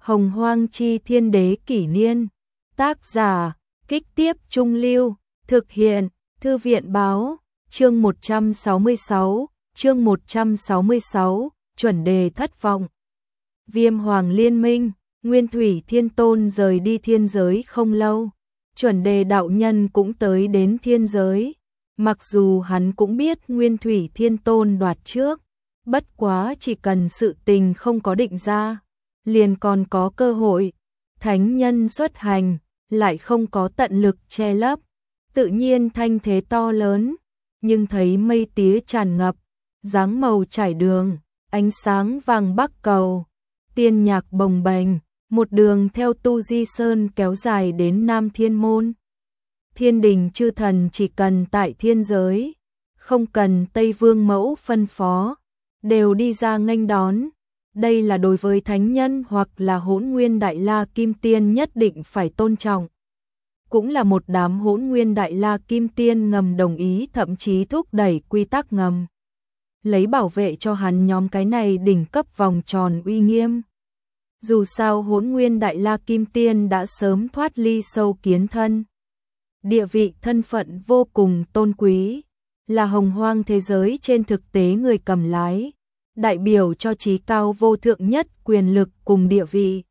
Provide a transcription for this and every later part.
Hồng Hoang Chi Thiên Đế Kỷ Niên. Tác giả, Kích Tiếp Trung Lưu. Thực hiện, Thư viện Báo. Chương 166, chuẩn đề thất vọng. Viêm Hoàng Liên Minh, Nguyên Thủy Thiên Tôn rời đi thiên giới không lâu. Chuẩn đề đạo nhân cũng tới đến thiên giới. Mặc dù hắn cũng biết Nguyên Thủy Thiên Tôn đoạt trước, bất quá chỉ cần sự tình không có định ra, liền còn có cơ hội. Thánh nhân xuất hành, lại không có tận lực che lấp, tự nhiên thanh thế to lớn, nhưng thấy mây tía tràn ngập, dáng màu trải đường, ánh sáng vàng bắc cầu, tiên nhạc bồng bềnh, một đường theo Tu Di Sơn kéo dài đến Nam Thiên Môn. Thiên đình chư thần chỉ cần tại thiên giới, không cần Tây Vương Mẫu phân phó, đều đi ra nghênh đón. Đây là đối với thánh nhân hoặc là Hỗn Nguyên Đại La Kim Tiên nhất định phải tôn trọng. Cũng là một đám Hỗn Nguyên Đại La Kim Tiên ngầm đồng ý, thậm chí thúc đẩy quy tắc ngầm, lấy bảo vệ cho hắn nhóm cái này đỉnh cấp vòng tròn uy nghiêm. Dù sao Hỗn Nguyên Đại La Kim Tiên đã sớm thoát ly sâu kiến thân, địa vị thân phận vô cùng tôn quý, là hồng hoang thế giới trên thực tế người cầm lái, đại biểu cho chí cao vô thượng nhất quyền lực cùng địa vị.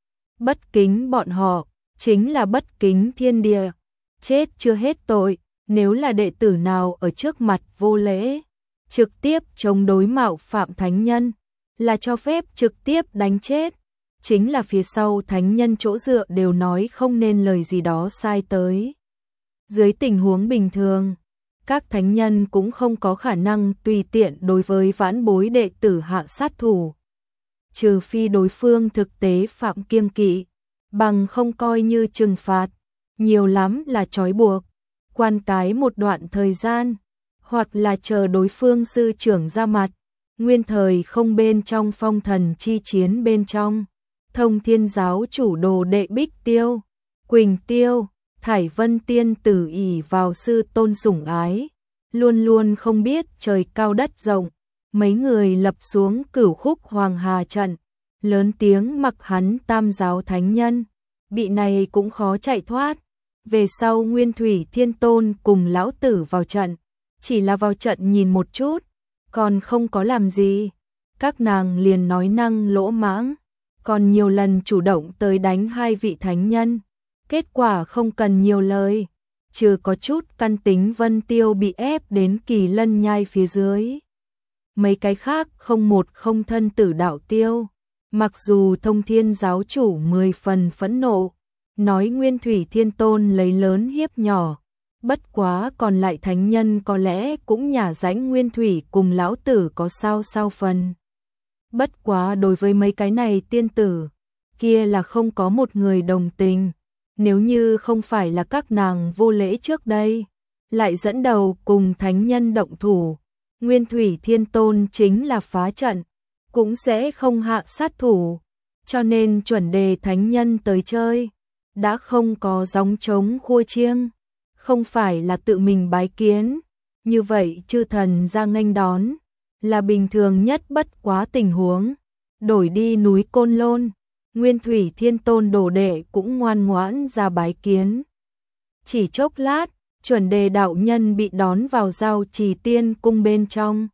Bất kính bọn họ, chính là bất kính thiên địa, chết chưa hết tội. Nếu là đệ tử nào ở trước mặt vô lễ, trực tiếp chống đối mạo phạm thánh nhân, là cho phép trực tiếp đánh chết. Chính là phía sau thánh nhân chỗ dựa đều nói không nên lời gì đó sai tới. Dưới tình huống bình thường, các thánh nhân cũng không có khả năng tùy tiện đối với vãn bối đệ tử hạ sát thủ, trừ phi đối phương thực tế phạm kiêng kỵ, bằng không coi như trừng phạt, nhiều lắm là trói buộc, quan cái một đoạn thời gian, hoặc là chờ đối phương sư trưởng ra mặt. Nguyên thời không bên trong phong thần chi chiến bên trong, Thông Thiên giáo chủ đồ đệ Bích Tiêu, Quỳnh Tiêu, Thải Vân tiên tử ỷ vào sư tôn sủng ái, luôn luôn không biết trời cao đất rộng, mấy người lập xuống Cửu Khúc Hoàng Hà trận, lớn tiếng mặc hắn tam giáo thánh nhân, bị này cũng khó chạy thoát. Về sau Nguyên Thủy Thiên Tôn cùng lão tử vào trận, chỉ là vào trận nhìn một chút, còn không có làm gì, các nàng liền nói năng lỗ mãng, còn nhiều lần chủ động tới đánh hai vị thánh nhân. Kết quả không cần nhiều lời, trừ có chút căn tính Vân Tiêu bị ép đến Kỳ Lân nhai phía dưới. Mấy cái khác không một không thân tử đạo tiêu. Mặc dù Thông Thiên giáo chủ 10 phần phẫn nộ, nói Nguyên Thủy Thiên Tôn lấy lớn hiếp nhỏ, bất quá còn lại thánh nhân có lẽ cũng nhả rãnh Nguyên Thủy cùng lão tử có sao phần. Bất quá đối với mấy cái này tiên tử, kia là không có một người đồng tình. Nếu như không phải là các nàng vô lễ trước đây, lại dẫn đầu cùng thánh nhân động thủ, Nguyên Thủy Thiên Tôn chính là phá trận, cũng sẽ không hạ sát thủ. Cho nên chuẩn đề thánh nhân tới chơi, đã không có gióng trống khua chiêng, không phải là tự mình bái kiến. Như vậy chư thần ra nghênh đón, là bình thường nhất bất quá tình huống. Đổi đi núi Côn Lôn, Nguyên Thủy Thiên Tôn đồ đệ cũng ngoan ngoãn ra bái kiến. Chỉ chốc lát, chuẩn đề đạo nhân bị đón vào Giao Trì Tiên cung bên trong.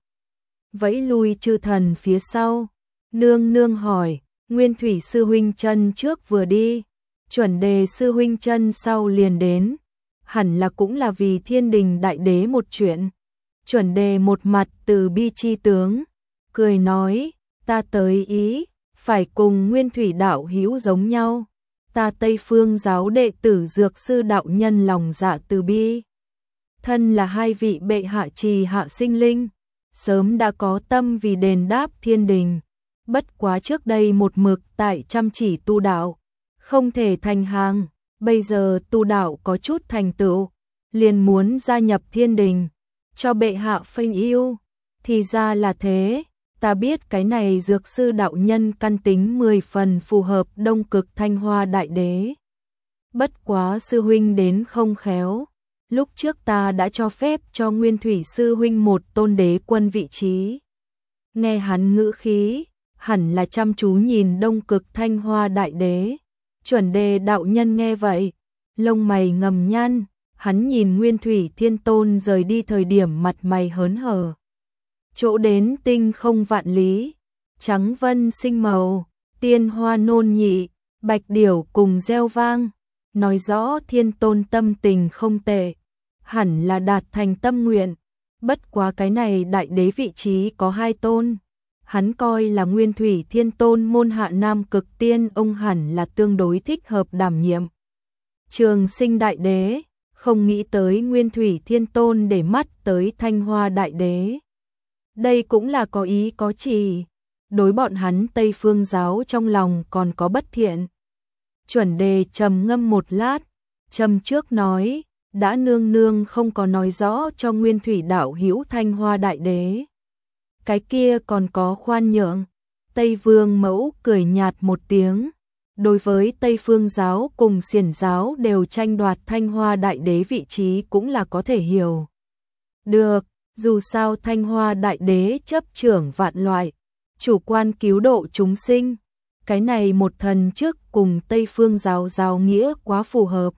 Vẫy lui chư thần phía sau, nương nương hỏi, Nguyên Thủy sư huynh chân trước vừa đi, chuẩn đề sư huynh chân sau liền đến, hẳn là cũng là vì thiên đình đại đế một chuyện. Chuẩn đề một mặt từ bi chi tướng, cười nói, ta tới ý, phải cùng Nguyên Thủy đạo hữu giống nhau, ta Tây Phương giáo đệ tử Dược sư đạo nhân lòng dạ từ bi. Thân là hai vị bệ hạ trì hạ sinh linh, sớm đã có tâm vì đền đáp thiên đình, bất quá trước đây một mực tại chăm chỉ tu đạo, không thể thành hàng, bây giờ tu đạo có chút thành tựu, liền muốn gia nhập thiên đình, cho bệ hạ phênh yêu. Thì ra là thế. Ta biết cái này Dược sư đạo nhân căn tính 10 phần phù hợp Đông Cực Thanh Hoa đại đế. Bất quá sư huynh đến không khéo, lúc trước ta đã cho phép cho Nguyên Thủy sư huynh một tôn đế quân vị trí. Nghe hắn ngữ khí, hẳn là chăm chú nhìn Đông Cực Thanh Hoa Đại Đế. Chuẩn Đề đạo nhân nghe vậy, lông mày ngầm nhăn, hắn nhìn Nguyên Thủy Thiên Tôn rời đi thời điểm mặt mày hớn hở. Chỗ đến tinh không vạn lý, trắng vân sinh màu, tiên hoa nôn nhị, bạch điểu cùng reo vang, nói rõ Thiên Tôn tâm tình không tệ, hẳn là đạt thành tâm nguyện. Bất quá cái này đại đế vị trí có 2 tôn, hắn coi là Nguyên Thủy Thiên Tôn môn hạ Nam Cực Tiên, ông hẳn là tương đối thích hợp đảm nhiệm Trường Sinh Đại Đế, không nghĩ tới Nguyên Thủy Thiên Tôn để mắt tới Thanh Hoa Đại Đế. Đây cũng là có ý có chỉ, đối bọn hắn Tây Phương giáo trong lòng còn có bất thiện. Chuẩn Đề trầm ngâm một lát, trầm trước nói, đã nương nương không có nói rõ cho Nguyên Thủy đạo hữu Thanh Hoa Đại Đế. Cái kia còn có khoan nhượng. Tây Vương Mẫu cười nhạt một tiếng. Đối với Tây Phương giáo cùng Xiển giáo đều tranh đoạt Thanh Hoa Đại Đế vị trí cũng là có thể hiểu. Được, dù sao Thanh Hoa Đại Đế chấp trưởng vạn loại, chủ quan cứu độ chúng sinh. Cái này một thần trước cùng Tây Phương giáo giáo nghĩa quá phù hợp.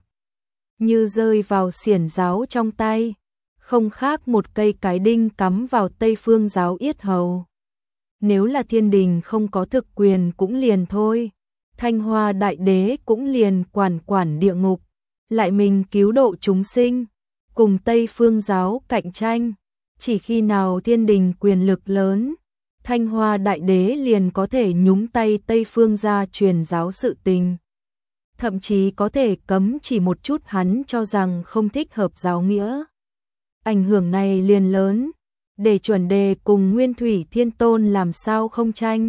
Như rơi vào Xiển giáo trong tay, không khác một cây cái đinh cắm vào Tây Phương giáo yết hầu. Nếu là thiên đình không có thực quyền cũng liền thôi, Thanh Hoa Đại Đế cũng liền quản địa ngục, lại mình cứu độ chúng sinh, cùng Tây Phương giáo cạnh tranh, chỉ khi nào thiên đình quyền lực lớn, Thanh Hoa Đại Đế liền có thể nhúng tay Tây Phương gia truyền giáo sự tình. Thậm chí có thể cấm chỉ một chút hắn cho rằng không thích hợp giáo nghĩa. Ảnh hưởng này liền lớn, để Chuẩn Đề cùng Nguyên Thủy Thiên Tôn làm sao không tranh.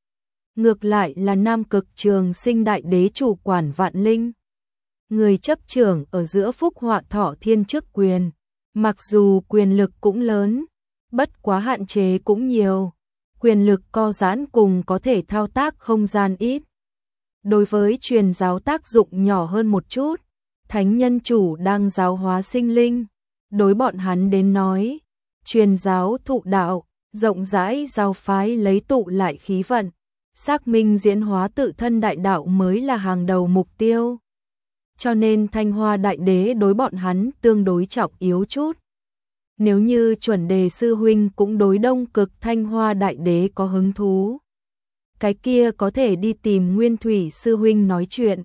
Ngược lại là Nam Cực Trường Sinh Đại Đế chủ quản vạn linh. Người chấp trưởng ở giữa Phúc Họa Thọ Thiên chức quyền, mặc dù quyền lực cũng lớn, bất quá hạn chế cũng nhiều, quyền lực co giãn cùng có thể thao tác không gian ít. Đối với truyền giáo tác dụng nhỏ hơn một chút, thánh nhân chủ đang giáo hóa sinh linh, đối bọn hắn đến nói, truyền giáo thụ đạo, rộng rãi giáo phái lấy tụ lại khí vận, xác minh diễn hóa tự thân đại đạo mới là hàng đầu mục tiêu. Cho nên Thanh Hoa Đại Đế đối bọn hắn tương đối trọng yếu chút. Nếu như Chuẩn Đề sư huynh cũng đối Đông Cực Thanh Hoa Đại Đế có hứng thú, cái kia có thể đi tìm Nguyên Thủy sư huynh nói chuyện.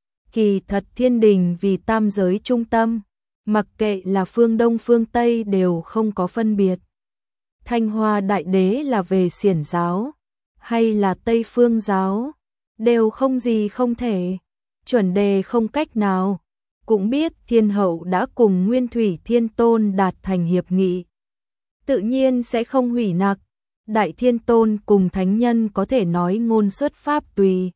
Kỳ thật thiên đình vì tam giới trung tâm, mặc kệ là phương Đông phương Tây đều không có phân biệt. Thanh Hoa Đại Đế là về Xiển giáo, hay là Tây Phương giáo, đều không gì không thể. Chuẩn Đề không cách nào, cũng biết Thiên Hậu đã cùng Nguyên Thủy Thiên Tôn đạt thành hiệp nghị, tự nhiên sẽ không hủy nặc. Đại Thiên Tôn cùng thánh nhân có thể nói ngôn xuất pháp tùy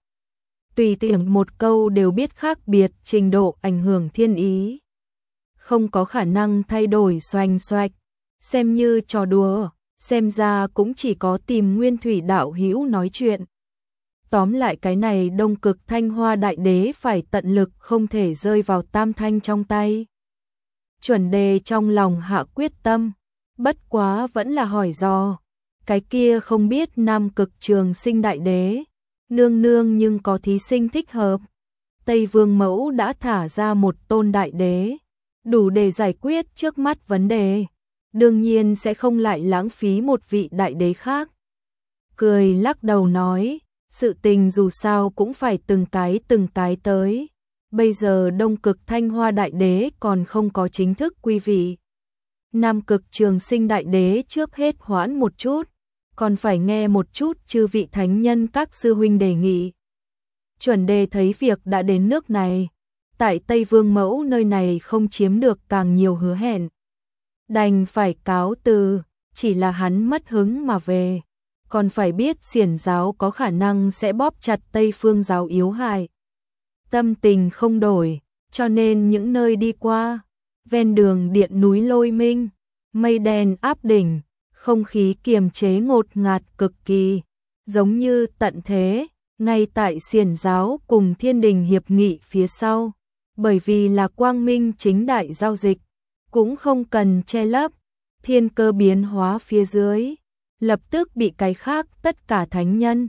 tiện một câu đều biết khác biệt trình độ ảnh hưởng thiên ý. Không có khả năng thay đổi xoành xoạch, xem như trò đùa, xem ra cũng chỉ có tìm Nguyên Thủy đạo hữu nói chuyện. Tóm lại cái này Đông Cực Thanh Hoa Đại Đế phải tận lực không thể rơi vào Tam Thanh trong tay. Chuẩn Đề trong lòng hạ quyết tâm, bất quá vẫn là hỏi dò. Cái kia không biết Nam Cực Trường Sinh Đại Đế, nương nương nhưng có thí sinh thích hợp. Tây Vương Mẫu đã thả ra một tôn đại đế, đủ để giải quyết trước mắt vấn đề, đương nhiên sẽ không lại lãng phí một vị đại đế khác. Cười lắc đầu nói, sự tình dù sao cũng phải từng cái tới. Bây giờ Đông Cực Thanh Hoa Đại Đế còn không có chính thức quy vị. Nam Cực Trường Sinh Đại Đế trước hết hoãn một chút, còn phải nghe một chút chư vị thánh nhân các sư huynh đề nghị. Chuẩn Đề thấy việc đã đến nước này, tại Tây Vương Mẫu nơi này không chiếm được càng nhiều hứa hẹn, đành phải cáo từ, chỉ là hắn mất hứng mà về, còn phải biết Xiển giáo có khả năng sẽ bóp chặt Tây Phương giáo yếu hại. Tâm tình không đổi, cho nên những nơi đi qua, ven đường điện núi lôi minh, mây đen áp đỉnh, không khí kiềm chế ngột ngạt cực kỳ, giống như tận thế, ngay tại Xiển giáo cùng Thiên Đình hiệp nghị phía sau, bởi vì là quang minh chính đại giao dịch, cũng không cần che lấp, thiên cơ biến hóa phía dưới, lập tức bị cái khác tất cả thánh nhân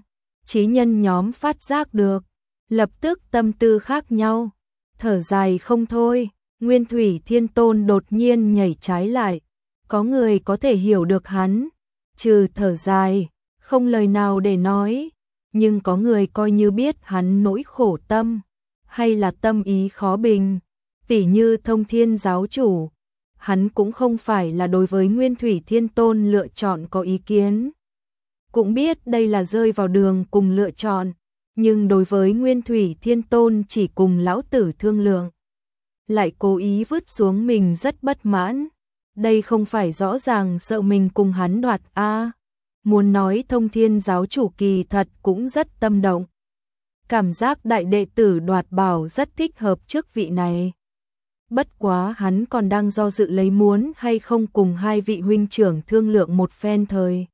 Chí nhân nhóm phát giác được, lập tức tâm tư khác nhau, thở dài không thôi. Nguyên Thủy Thiên Tôn đột nhiên nhảy trái lại, có người có thể hiểu được hắn, trừ thở dài, không lời nào để nói, nhưng có người coi như biết hắn nỗi khổ tâm, hay là tâm ý khó bình, tỉ như Thông Thiên giáo chủ, hắn cũng không phải là đối với Nguyên Thủy Thiên Tôn lựa chọn có ý kiến. Cũng biết đây là rơi vào đường cùng lựa chọn, nhưng đối với Nguyên Thủy Thiên Tôn chỉ cùng lão tử thương lượng, lại cố ý vứt xuống mình rất bất mãn. Đây không phải rõ ràng sợ mình cùng hắn đoạt a? Muốn nói Thông Thiên giáo chủ kỳ thật cũng rất tâm động. Cảm giác đại đệ tử đoạt bảo rất thích hợp chức vị này. Bất quá hắn còn đang do dự lấy muốn hay không cùng hai vị huynh trưởng thương lượng một phen thời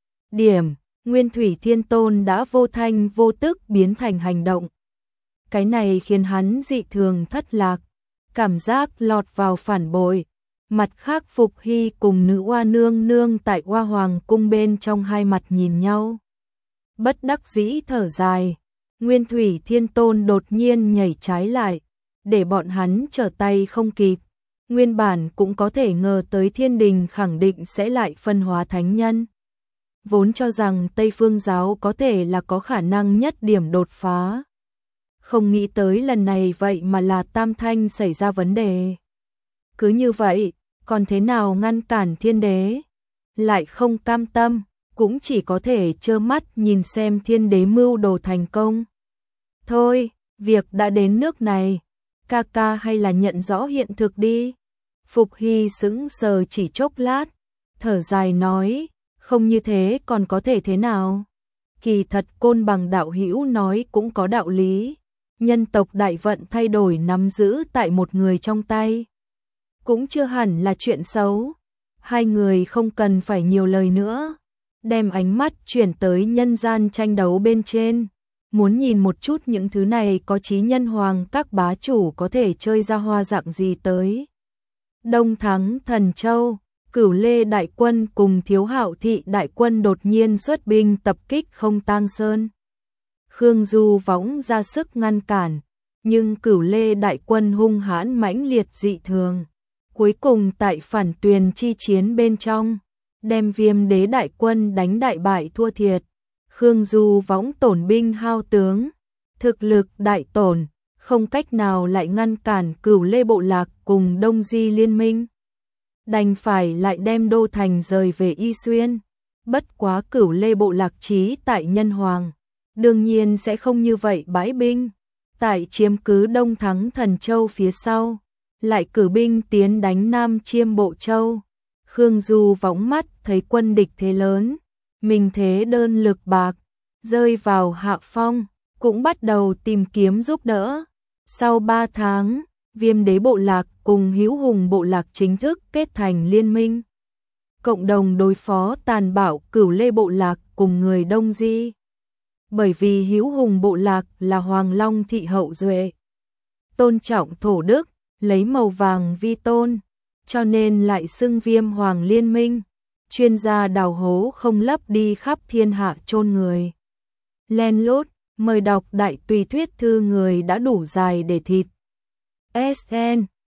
điểm. Nguyên Thủy Thiên Tôn đã vô thanh vô tức biến thành hành động. Cái này khiến hắn dị thường thất lạc, cảm giác lọt vào phản bội. Mặt khác Phục Hy cùng nữ oa nương nương tại Oa Hoàng cung bên trong hai mặt nhìn nhau. Bất đắc dĩ thở dài, Nguyên Thủy Thiên Tôn đột nhiên nhảy trái lại, để bọn hắn trở tay không kịp. Nguyên bản cũng có thể ngờ tới Thiên Đình khẳng định sẽ lại phân hóa thánh nhân. Vốn cho rằng Tây Phương giáo có thể là có khả năng nhất điểm đột phá. Không nghĩ tới lần này vậy mà là Tam Thanh xảy ra vấn đề. Cứ như vậy, còn thế nào ngăn cản Thiên Đế? Lại không cam tâm, cũng chỉ có thể trơ mắt nhìn xem Thiên Đế mưu đồ thành công. Thôi, việc đã đến nước này, ca ca hay là nhận rõ hiện thực đi. Phục Hy sững sờ chỉ chốc lát, thở dài nói, không như thế còn có thể thế nào? Kỳ thật Côn Bằng đạo hữu nói cũng có đạo lý, nhân tộc đại vận thay đổi nắm giữ tại một người trong tay, cũng chưa hẳn là chuyện xấu. Hai người không cần phải nhiều lời nữa, đem ánh mắt chuyển tới nhân gian tranh đấu bên trên, muốn nhìn một chút những thứ này có chí nhân hoàng các bá chủ có thể chơi ra hoa dạng gì tới. Đông Thắng Thần Châu, Cửu Lê đại quân cùng Thiếu Hạo thị đại quân đột nhiên xuất binh tập kích Không Tang Sơn. Khương Du Võng ra sức ngăn cản, nhưng Cửu Lê đại quân hung hãn mãnh liệt dị thường. Cuối cùng tại phản tuyền chi chiến bên trong, đem Viêm Đế đại quân đánh đại bại thua thiệt. Khương Du Võng tổn binh hao tướng, thực lực đại tổn, không cách nào lại ngăn cản Cửu Lê bộ lạc cùng Đông Di liên minh. Đành phải lại đem đô thành rời về Y Xuyên. Bất quá Cửu Lê bộ lạc chí tại Nhân Hoàng, đương nhiên sẽ không như vậy bãi binh. Tại chiếm cứ Đông Thắng Thần Châu phía sau, lại cử binh tiến đánh Nam Chiêm Bộ Châu. Khương Du Võng mắt thấy quân địch thế lớn, mình thế đơn lực bạc, rơi vào hạ phong, cũng bắt đầu tìm kiếm giúp đỡ. Sau 3 tháng, Viêm Đế bộ lạc cùng Hữu Hùng bộ lạc chính thức kết thành liên minh, cộng đồng đối phó tàn bạo Cửu Lê bộ lạc cùng người Đông Di. Bởi vì Hữu Hùng bộ lạc là Hoàng Long thị hậu duệ, tôn trọng thổ đức, lấy màu vàng vi tôn, cho nên lại xưng Viêm Hoàng liên minh. Chuyên gia đào hố không lấp đi khắp thiên hạ chôn người. Len lút, mời đọc đại tùy thuyết thư người đã đủ dài để thịt. SN